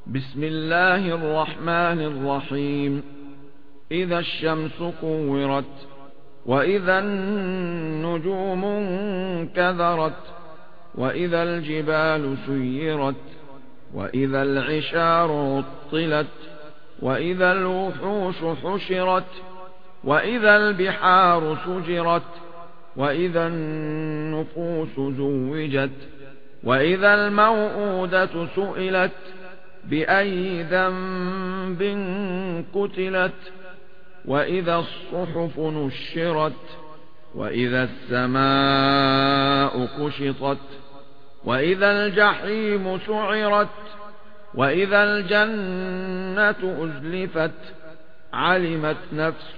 بسم الله الرحمن الرحيم. إذا الشمس كورت وإذا النجوم انكدرت وإذا الجبال سيرت وإذا العشار عطلت وإذا الوحوش حشرت وإذا البحار سجرت وإذا النفوس زوجت وإذا الموءودة سئلت بأي ذنب قتلت وإذا الصحف نشرت وإذا السماء كشطت وإذا الجحيم سعرت وإذا الجنة أزلفت علمت نفس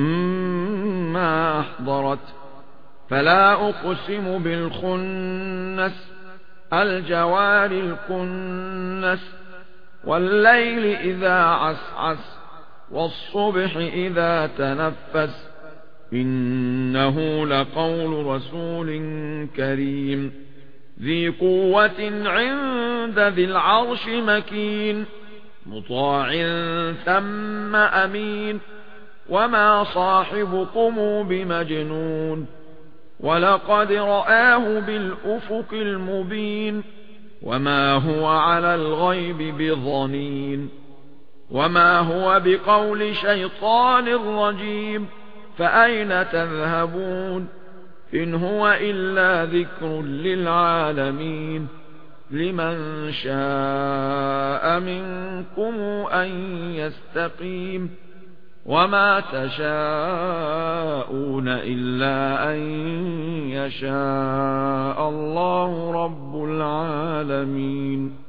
ما أحضرت فلا أقسم بالخنس الجوار الكنس والليل إذا عسعس والصبح إذا تنفس إنه لقول رسول كريم ذي قوة عند ذي العرش مكين مطاع ثم أمين وما صاحبكم بمجنون ولقد رآه بالأفق المبين وما هو على الغيب بضنين وما هو بقول شيطان رجيم فأين تذهبون إن هو إلا ذكر للعالمين لمن شاء منكم أن يستقيم وما تشاءون إلا أن يشاء الله رب العالمين.